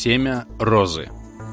Семя розы.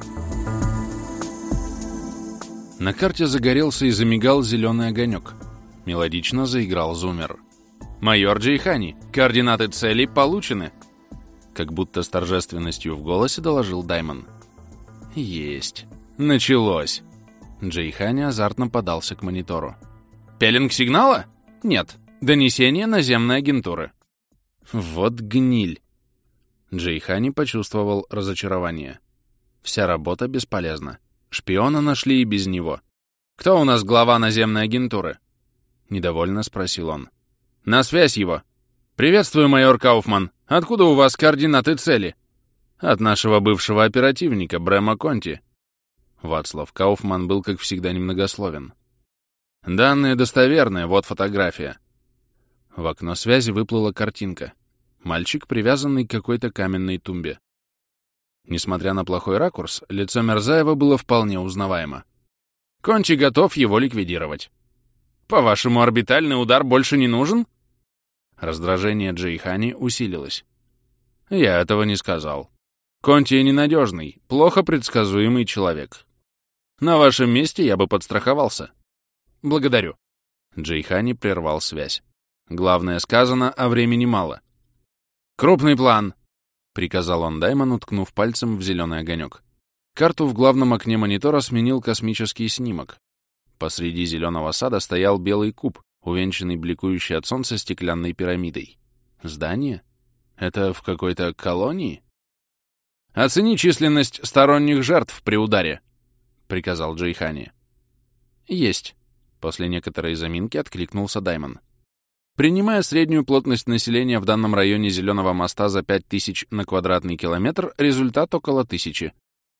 На карте загорелся и замигал зеленый огонек. Мелодично заиграл зуммер. «Майор Джейхани, координаты цели получены!» Как будто с торжественностью в голосе доложил Даймон. «Есть. Началось!» Джейхани азартно подался к монитору. «Пеленг сигнала? Нет. Донесение наземной агентуры». «Вот гниль!» Джейхани почувствовал разочарование. Вся работа бесполезна. Шпиона нашли и без него. «Кто у нас глава наземной агентуры?» Недовольно спросил он. «На связь его!» «Приветствую, майор Кауфман. Откуда у вас координаты цели?» «От нашего бывшего оперативника, Брэма Конти». Вацлав Кауфман был, как всегда, немногословен. «Данные достоверные, вот фотография». В окно связи выплыла картинка. Мальчик, привязанный к какой-то каменной тумбе. Несмотря на плохой ракурс, лицо Мирзаева было вполне узнаваемо. «Кончи готов его ликвидировать». «По-вашему, орбитальный удар больше не нужен?» Раздражение Джейхани усилилось. «Я этого не сказал. Конти ненадежный, плохо предсказуемый человек. На вашем месте я бы подстраховался». «Благодарю». Джейхани прервал связь. «Главное сказано, а времени мало». «Крупный план!» — приказал он Даймону, ткнув пальцем в зеленый огонек. Карту в главном окне монитора сменил космический снимок. Посреди зеленого сада стоял белый куб, увенчанный бликующей от солнца стеклянной пирамидой. Здание? Это в какой-то колонии? «Оцени численность сторонних жертв при ударе», — приказал Джейхани. «Есть», — после некоторой заминки откликнулся Даймон. Принимая среднюю плотность населения в данном районе Зеленого моста за 5000 на квадратный километр, результат около 1000.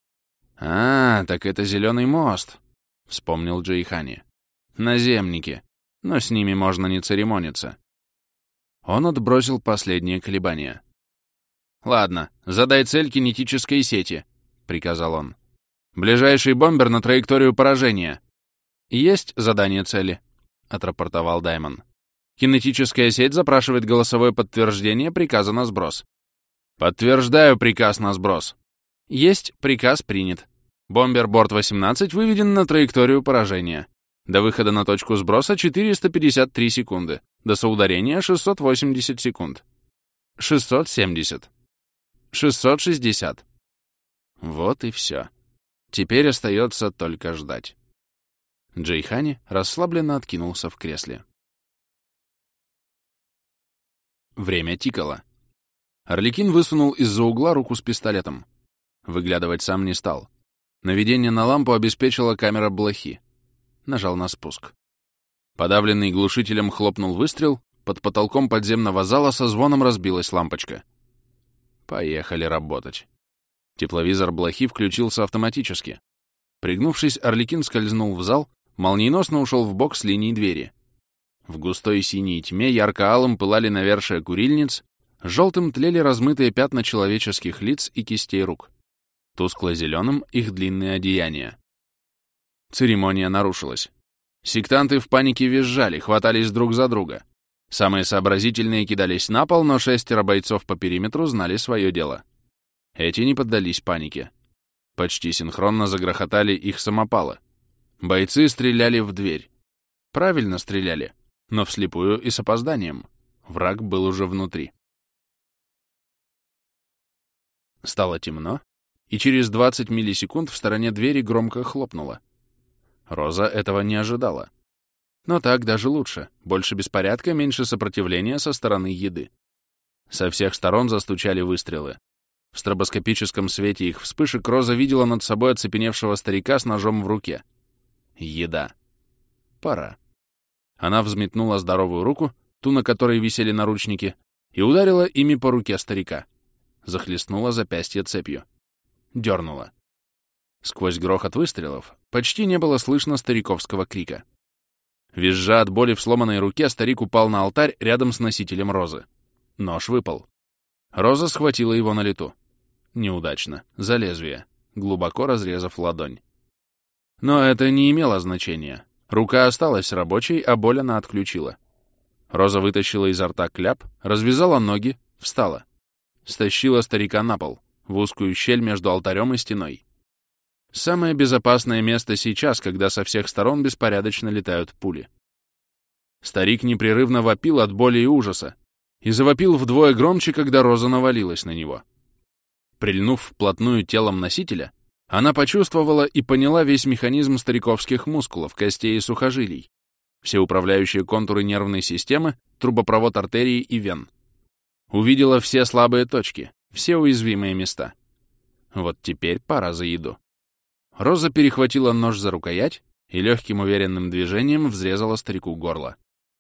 «А, так это Зеленый мост», — вспомнил Джейхани. «Наземники. Но с ними можно не церемониться». Он отбросил последние колебания. «Ладно, задай цель кинетической сети», — приказал он. «Ближайший бомбер на траекторию поражения». «Есть задание цели», — отрапортовал Даймон. «Кинетическая сеть запрашивает голосовое подтверждение приказа на сброс». «Подтверждаю приказ на сброс». «Есть, приказ принят. Бомбер Борт-18 выведен на траекторию поражения. До выхода на точку сброса 453 секунды. До соударения 680 секунд. 670. 660. Вот и все. Теперь остается только ждать». Джейхани расслабленно откинулся в кресле. Время тикало. Арлекин высунул из-за угла руку с пистолетом. Выглядывать сам не стал. Наведение на лампу обеспечила камера блохи. Нажал на спуск. Подавленный глушителем хлопнул выстрел, под потолком подземного зала со звоном разбилась лампочка. Поехали работать. Тепловизор блохи включился автоматически. Пригнувшись, Арлекин скользнул в зал, молниеносно ушел в бок с линии двери. В густой синей тьме ярко-алым пылали навершия курильниц, желтым тлели размытые пятна человеческих лиц и кистей рук. Тускло-зеленым их длинные одеяния. Церемония нарушилась. Сектанты в панике визжали, хватались друг за друга. Самые сообразительные кидались на пол, но 6 бойцов по периметру знали свое дело. Эти не поддались панике. Почти синхронно загрохотали их самопалы. Бойцы стреляли в дверь. Правильно стреляли, но вслепую и с опозданием. Враг был уже внутри. Стало темно, и через 20 миллисекунд в стороне двери громко хлопнуло. Роза этого не ожидала. Но так даже лучше. Больше беспорядка, меньше сопротивления со стороны еды. Со всех сторон застучали выстрелы. В стробоскопическом свете их вспышек Роза видела над собой оцепеневшего старика с ножом в руке. Еда. Пора. Она взметнула здоровую руку, ту, на которой висели наручники, и ударила ими по руке старика. Захлестнула запястье цепью. Дернула. Сквозь грохот выстрелов почти не было слышно стариковского крика. Визжа от боли в сломанной руке, старик упал на алтарь рядом с носителем розы. Нож выпал. Роза схватила его на лету. Неудачно. За лезвие, глубоко разрезав ладонь. Но это не имело значения. Рука осталась рабочей, а боль она отключила. Роза вытащила изо рта кляп, развязала ноги, встала. Стащила старика на пол. в узкую щель между алтарем и стеной. Самое безопасное место сейчас, когда со всех сторон беспорядочно летают пули. Старик непрерывно вопил от боли и ужаса, и завопил вдвое громче, когда Роза навалилась на него. Прильнув вплотную телом носителя, она почувствовала и поняла весь механизм стариковских мускулов, костей и сухожилий, все управляющие контуры нервной системы, трубопровод артерий и вен. Увидела все слабые точки, все уязвимые места. Вот теперь пора за еду. Роза перехватила нож за рукоять и легким уверенным движением взрезала старику горло.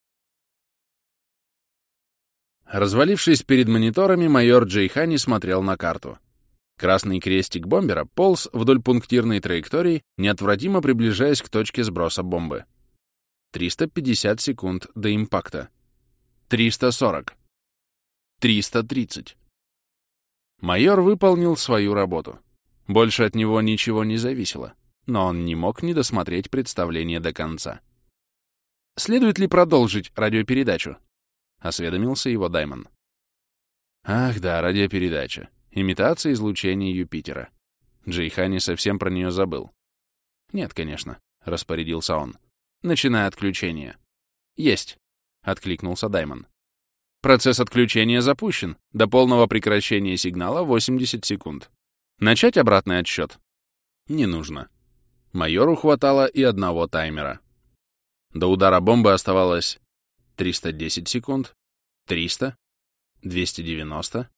Развалившись перед мониторами, майор Джейхани смотрел на карту. Красный крестик бомбера полз вдоль пунктирной траектории, неотвратимо приближаясь к точке сброса бомбы. 350 секунд до импакта. 340. 330. Майор выполнил свою работу. Больше от него ничего не зависело, но он не мог не досмотреть представление до конца. «Следует ли продолжить радиопередачу?» — осведомился его Даймон. Ах да, радиопередача. Имитация излучения Юпитера. Джейхани совсем про нее забыл. «Нет, конечно», — распорядился он. «Начинай отключение». «Есть», — откликнулся Даймон. «Процесс отключения запущен. До полного прекращения сигнала 80 секунд. Начать обратный отсчет?» «Не нужно». Майору хватало и одного таймера. До удара бомбы оставалось 310 секунд, 300, 290.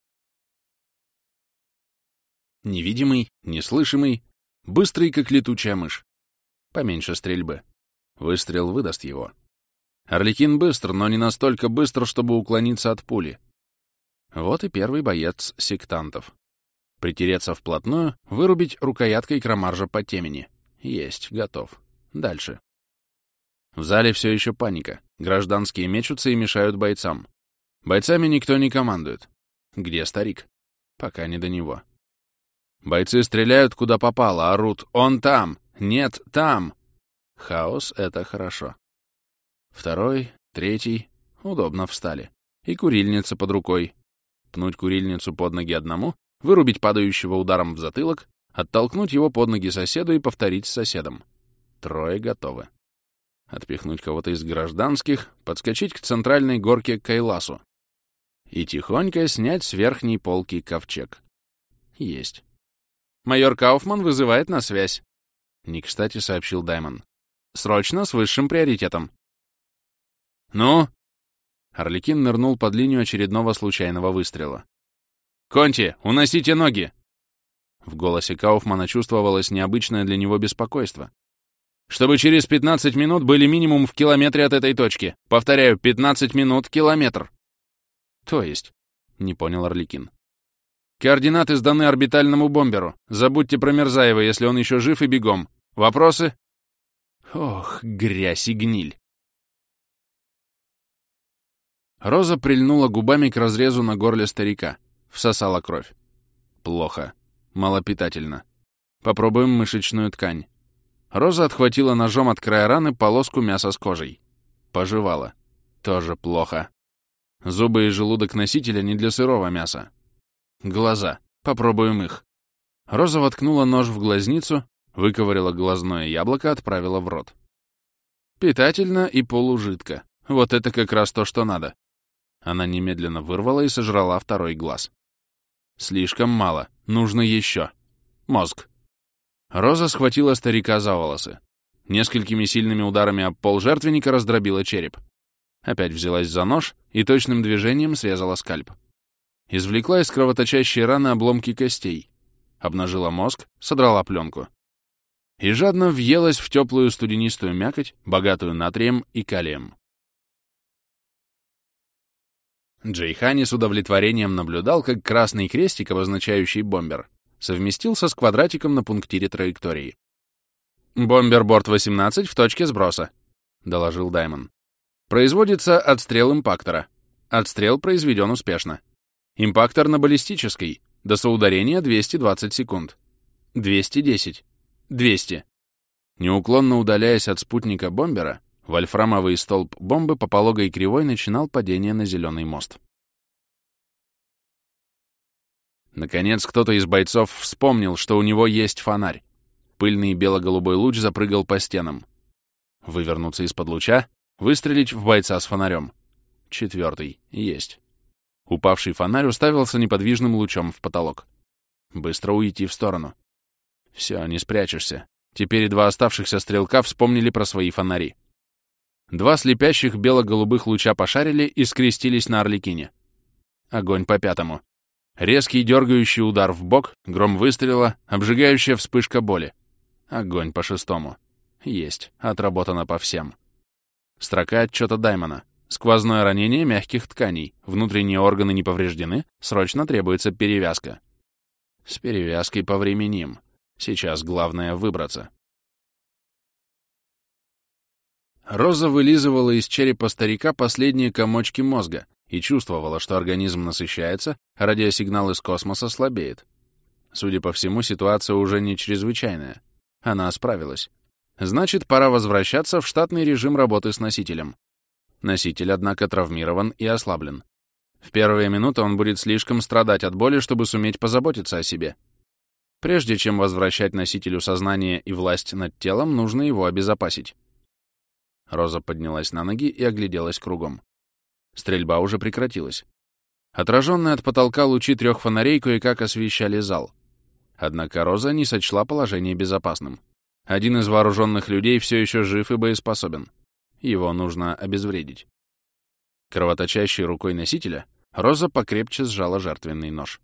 Невидимый, неслышимый, быстрый, как летучая мышь. Поменьше стрельбы. Выстрел выдаст его. Арлекин быстр, но не настолько быстр, чтобы уклониться от пули. Вот и первый боец сектантов. Притереться вплотную, вырубить рукояткой крамаржа по темени. Есть, готов. Дальше. В зале все еще паника. Гражданские мечутся и мешают бойцам. Бойцами никто не командует. Где старик? Пока не до него. Бойцы стреляют куда попало, орут «Он там! Нет, там!» Хаос — это хорошо. Второй, третий. Удобно встали. И курильница под рукой. Пнуть курильницу под ноги одному, вырубить падающего ударом в затылок, оттолкнуть его под ноги соседу и повторить с соседом. Трое готовы. Отпихнуть кого-то из гражданских, подскочить к центральной горке Кайласу и тихонько снять с верхней полки ковчег. Есть. «Майор Кауфман вызывает на связь», — не кстати сообщил Даймон. «Срочно, с высшим приоритетом». «Ну?» Арлекин нырнул под линию очередного случайного выстрела. «Конти, уносите ноги!» В голосе Кауфмана чувствовалось необычное для него беспокойство. «Чтобы через 15 минут были минимум в километре от этой точки. Повторяю, 15 минут — километр». «То есть?» — не понял Арлекин. «Координаты сданы орбитальному бомберу. Забудьте про Мирзаева, если он еще жив, и бегом. Вопросы?» Ох, грязь и гниль. Роза прильнула губами к разрезу на горле старика. Всосала кровь. Плохо. Малопитательно. Попробуем мышечную ткань. Роза отхватила ножом от края раны полоску мяса с кожей. Пожевала. Тоже плохо. Зубы и желудок носителя не для сырого мяса. Глаза. Попробуем их. Роза воткнула нож в глазницу, выковыряла глазное яблоко, отправила в рот. Питательно и полужидко. Вот это как раз то, что надо. Она немедленно вырвала и сожрала второй глаз. Слишком мало. Нужно еще. Мозг. Роза схватила старика за волосы. Несколькими сильными ударами об пол жертвенника раздробила череп. Опять взялась за нож и точным движением срезала скальп. Извлекла из кровоточащей раны обломки костей. Обнажила мозг, содрала пленку. И жадно въелась в теплую студенистую мякоть, богатую натрием и калием. Джейхани с удовлетворением наблюдал, как красный крестик, обозначающий бомбер, совместился с квадратиком на пунктире траектории. «Бомбер борт-18 в точке сброса», — доложил Даймон. «Производится отстрел импактора. Отстрел произведен успешно. Импактор на баллистической. До соударения 220 секунд. 210. 200». Неуклонно удаляясь от спутника бомбера, вольфрамовый столб бомбы по пологой кривой начинал падение на зеленый мост. Наконец, кто-то из бойцов вспомнил, что у него есть фонарь. Пыльный бело-голубой луч запрыгал по стенам. Вывернуться из-под луча, выстрелить в бойца с фонарем. 4. Есть. Упавший фонарь уставился неподвижным лучом в потолок. Быстро уйти в сторону. Все, не спрячешься. Теперь и 2 оставшихся стрелка вспомнили про свои фонари. 2 слепящих бело-голубых луча пошарили и скрестились на Арлекине. Огонь по 5. Резкий дергающий удар в бок, гром выстрела, обжигающая вспышка боли. Огонь по 6. Есть, отработано по всем. Строка отчета Даймона. Сквозное ранение мягких тканей, внутренние органы не повреждены, срочно требуется перевязка. С перевязкой повременим. Сейчас главное выбраться. Роза вылизывала из черепа старика последние комочки мозга и чувствовала, что организм насыщается, а радиосигнал из космоса слабеет. Судя по всему, ситуация уже не чрезвычайная. Она справилась. Значит, пора возвращаться в штатный режим работы с носителем. Носитель, однако, травмирован и ослаблен. В первые минуты он будет слишком страдать от боли, чтобы суметь позаботиться о себе. Прежде чем возвращать носителю сознание и власть над телом, нужно его обезопасить. Роза поднялась на ноги и огляделась кругом. Стрельба уже прекратилась. Отраженные от потолка лучи 3 фонарей кое-как освещали зал. Однако Роза не сочла положение безопасным. Один из вооруженных людей все еще жив и боеспособен. Его нужно обезвредить. Кровоточащей рукой носителя Роза покрепче сжала жертвенный нож.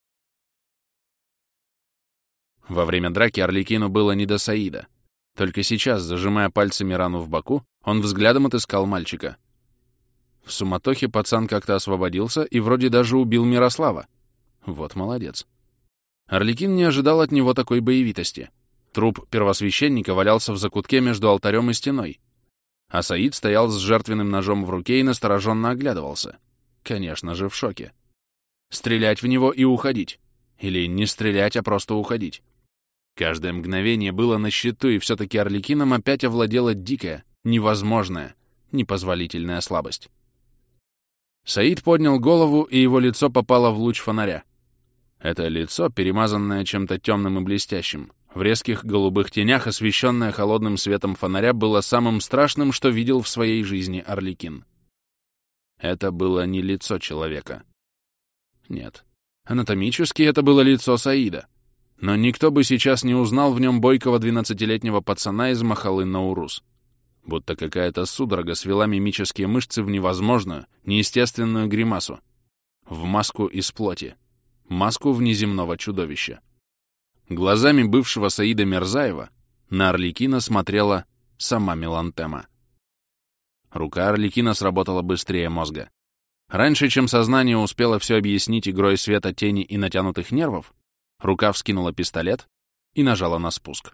Во время драки Арлекину было не до Саида. Только сейчас, зажимая пальцами рану в боку, он взглядом отыскал мальчика. В суматохе пацан как-то освободился и вроде даже убил Мирослава. Вот молодец. Арлекин не ожидал от него такой боевитости. Труп первосвященника валялся в закутке между алтарем и стеной. А Саид стоял с жертвенным ножом в руке и настороженно оглядывался. Конечно же, в шоке. Стрелять в него и уходить. Или не стрелять, а просто уходить. Каждое мгновение было на счету, и все-таки Арлекином опять овладела дикая, невозможная, непозволительная слабость. Саид поднял голову, и его лицо попало в луч фонаря. Это лицо, перемазанное чем-то темным и блестящим, в резких голубых тенях, освещенное холодным светом фонаря, было самым страшным, что видел в своей жизни Арлекин. Это было не лицо человека. Нет, анатомически это было лицо Саида. Но никто бы сейчас не узнал в нем бойкого 12-летнего пацана из Махалы Наурус. Будто какая-то судорога свела мимические мышцы в невозможную, неестественную гримасу. В маску из плоти. Маску внеземного чудовища. Глазами бывшего Саида Мирзаева на Арлекина смотрела сама Мелантема. Рука Арлекина сработала быстрее мозга. Раньше, чем сознание успело все объяснить игрой света, тени и натянутых нервов, рука вскинула пистолет и нажала на спуск.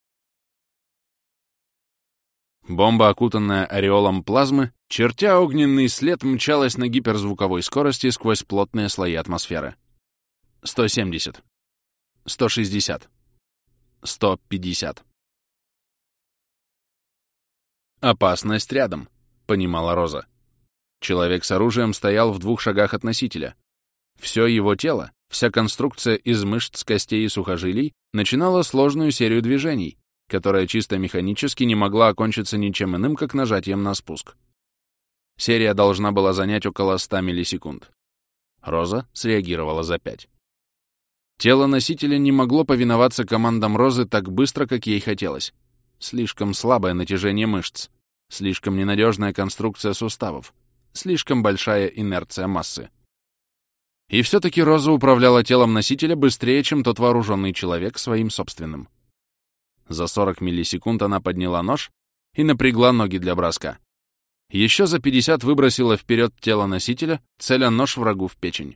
Бомба, окутанная ореолом плазмы, чертя огненный след, мчалась на гиперзвуковой скорости сквозь плотные слои атмосферы. 170. 160. 150. «Опасность рядом», — понимала Роза. Человек с оружием стоял в 2 шагах от носителя. Все его тело, вся конструкция из мышц, костей и сухожилий начинала сложную серию движений, которая чисто механически не могла окончиться ничем иным, как нажатием на спуск. Серия должна была занять около 100 миллисекунд. Роза среагировала за 5. Тело носителя не могло повиноваться командам Розы так быстро, как ей хотелось. Слишком слабое натяжение мышц, слишком ненадежная конструкция суставов, слишком большая инерция массы. И все-таки Роза управляла телом носителя быстрее, чем тот вооруженный человек своим собственным. За 40 миллисекунд она подняла нож и напрягла ноги для броска. Еще за 50 выбросила вперед тело носителя, целя нож врагу в печень.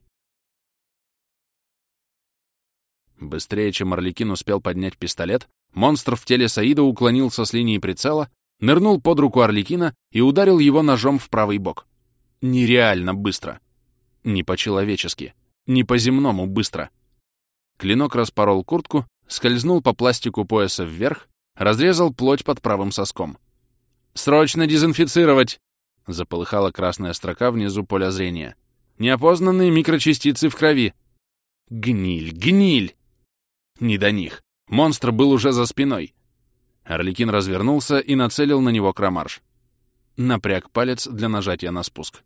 Быстрее, чем Арлекин успел поднять пистолет, монстр в теле Саида уклонился с линии прицела, нырнул под руку Арлекина и ударил его ножом в правый бок. Нереально быстро. Не по-человечески, не по-земному быстро. Клинок распорол куртку, скользнул по пластику пояса вверх, разрезал плоть под правым соском. «Срочно дезинфицировать!» — заполыхала красная строка внизу поля зрения. «Неопознанные микрочастицы в крови!» Гниль, гниль! Не до них. Монстр был уже за спиной. Арлекин развернулся и нацелил на него кромарш. Напряг палец для нажатия на спуск.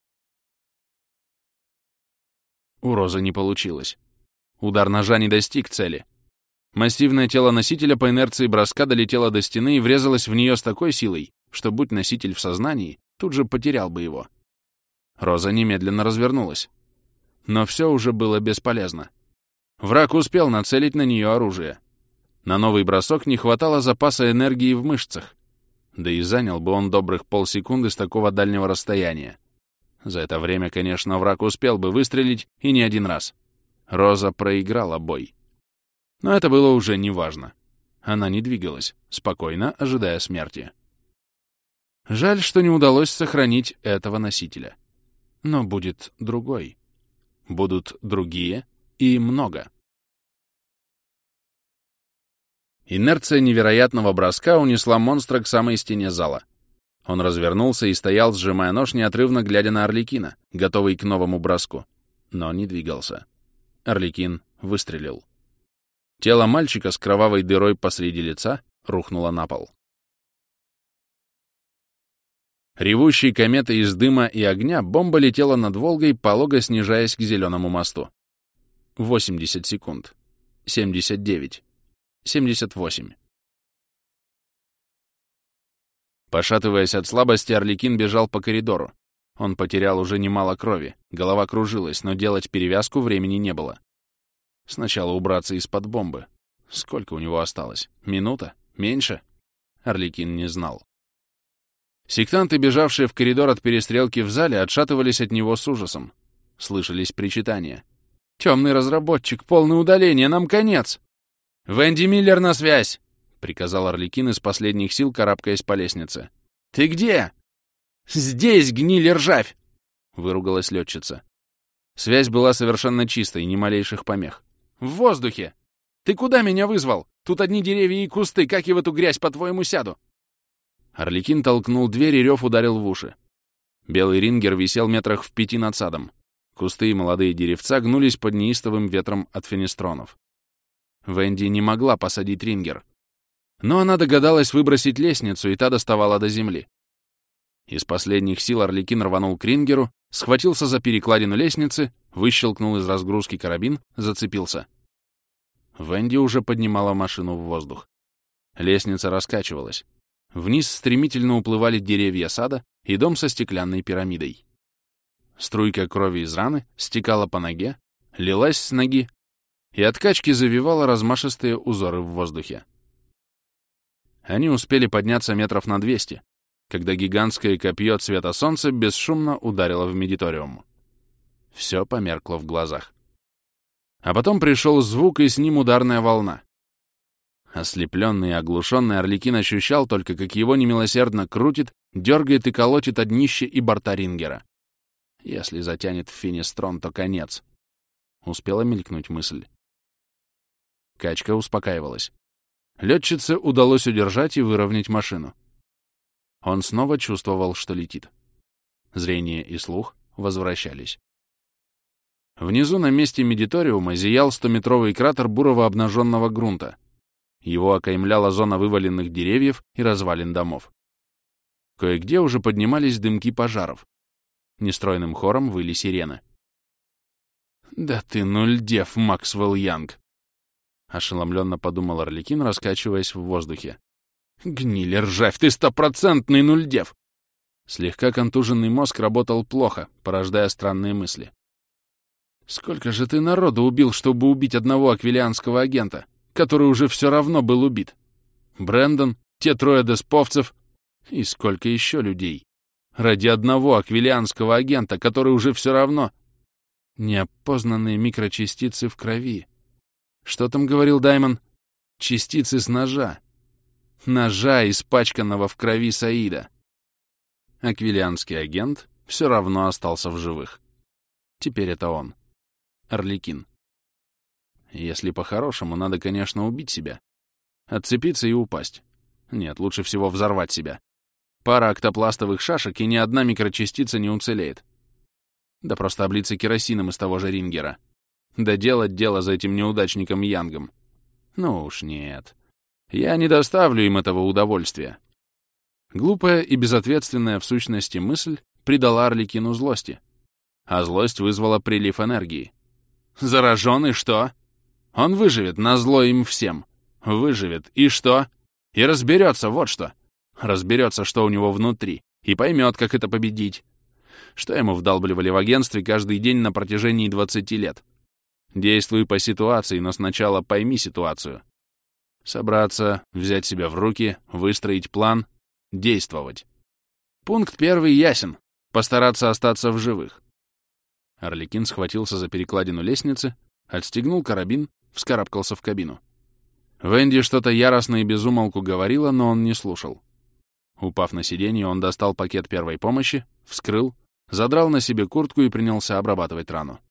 У Розы не получилось. Удар ножа не достиг цели. Массивное тело носителя по инерции броска долетело до стены и врезалось в нее с такой силой, что, будь носитель в сознании, тут же потерял бы его. Роза немедленно развернулась. Но все уже было бесполезно. Враг успел нацелить на нее оружие. На новый бросок не хватало запаса энергии в мышцах. Да и занял бы он добрых полсекунды с такого дальнего расстояния. За это время, конечно, враг успел бы выстрелить и не один раз. Роза проиграла бой. Но это было уже неважно. Она не двигалась, спокойно ожидая смерти. Жаль, что не удалось сохранить этого носителя. Но будет другой. Будут другие и много. Инерция невероятного броска унесла монстра к самой стене зала. Он развернулся и стоял, сжимая нож, неотрывно глядя на Арлекина, готовый к новому броску. Но не двигался. Арлекин выстрелил. Тело мальчика с кровавой дырой посреди лица рухнуло на пол. Ревущей кометой из дыма и огня бомба летела над Волгой, полого снижаясь к зеленому мосту. 80 секунд. 79. 78. Пошатываясь от слабости, Арлекин бежал по коридору. Он потерял уже немало крови, голова кружилась, но делать перевязку времени не было. Сначала убраться из-под бомбы. Сколько у него осталось? Минута? Меньше? Арлекин не знал. Сектанты, бежавшие в коридор от перестрелки в зале, отшатывались от него с ужасом. Слышались причитания. «Темный разработчик, полное удаление, нам конец!» «Венди Миллер на связь!» — приказал Арлекин из последних сил, карабкаясь по лестнице. «Ты где?» «Здесь, гниль и ржавь!» — выругалась летчица. Связь была совершенно чистой, ни малейших помех. «В воздухе! Ты куда меня вызвал? Тут одни деревья и кусты, как я в эту грязь, по-твоему, сяду?» Арлекин толкнул дверь, и рев ударил в уши. Белый рингер висел метрах в 5 над садом. Кусты и молодые деревца гнулись под неистовым ветром от фенестронов. Венди не могла посадить рингер. Но она догадалась выбросить лестницу, и та доставала до земли. Из последних сил Арлекин рванул к рингеру, схватился за перекладину лестницы, выщелкнул из разгрузки карабин, зацепился. Венди уже поднимала машину в воздух. Лестница раскачивалась. Вниз стремительно уплывали деревья сада и дом со стеклянной пирамидой. Струйка крови из раны стекала по ноге, лилась с ноги, и от качки завивала размашистые узоры в воздухе. Они успели подняться метров на 200, когда гигантское копье цвета солнца бесшумно ударило в медиториум. Все померкло в глазах. А потом пришел звук, и с ним ударная волна. Ослепленный и оглушенный Арлекин ощущал только, как его немилосердно крутит, дергает и колотит о днище и борта рингера. Если затянет в финистрон, то конец. Успела мелькнуть мысль. Качка успокаивалась. Летчице удалось удержать и выровнять машину. Он снова чувствовал, что летит. Зрение и слух возвращались. Внизу на месте медиториума зиял 100-метровый кратер бурого обнаженного грунта. Его окаймляла зона вываленных деревьев и развалин домов. Кое-где уже поднимались дымки пожаров. Нестройным хором выли сирены. «Да ты нульдев, Максвелл Янг!» — ошеломленно подумал Арлекин, раскачиваясь в воздухе. «Гниль, ржавь, ты 100-процентный нульдев!» Слегка контуженный мозг работал плохо, порождая странные мысли. «Сколько же ты народу убил, чтобы убить одного аквилианского агента, который уже все равно был убит? Брэндон, те 3 десповцев и сколько еще людей? Ради одного аквилианского агента, который уже все равно... Неопознанные микрочастицы в крови. Что там говорил Даймон? Частицы с ножа. Ножа, испачканного в крови Саида. Аквилианский агент все равно остался в живых. Теперь это он. Арлекин. Если по-хорошему, надо, конечно, убить себя. Отцепиться и упасть. Нет, лучше всего взорвать себя. Пара октопластовых шашек, и ни одна микрочастица не уцелеет. Да просто облиться керосином из того же рингера. Да делать дело за этим неудачником Янгом. Ну уж нет. Я не доставлю им этого удовольствия. Глупая и безответственная в сущности мысль придала Арлекину злости. А злость вызвала прилив энергии. Зараженный что? Он выживет назло им всем. Выживет. И что? И разберется, вот что. Разберется, что у него внутри. И поймет, как это победить. Что ему вдалбливали в агентстве каждый день на протяжении 20 лет? Действуй по ситуации, но сначала пойми ситуацию. Собраться, взять себя в руки, выстроить план, действовать. Пункт первый ясен. Постараться остаться в живых. Арлекин схватился за перекладину лестницы, отстегнул карабин, вскарабкался в кабину. Венди что-то яростно и без умолку говорила, но он не слушал. Упав на сиденье, он достал пакет первой помощи, вскрыл, задрал на себе куртку и принялся обрабатывать рану.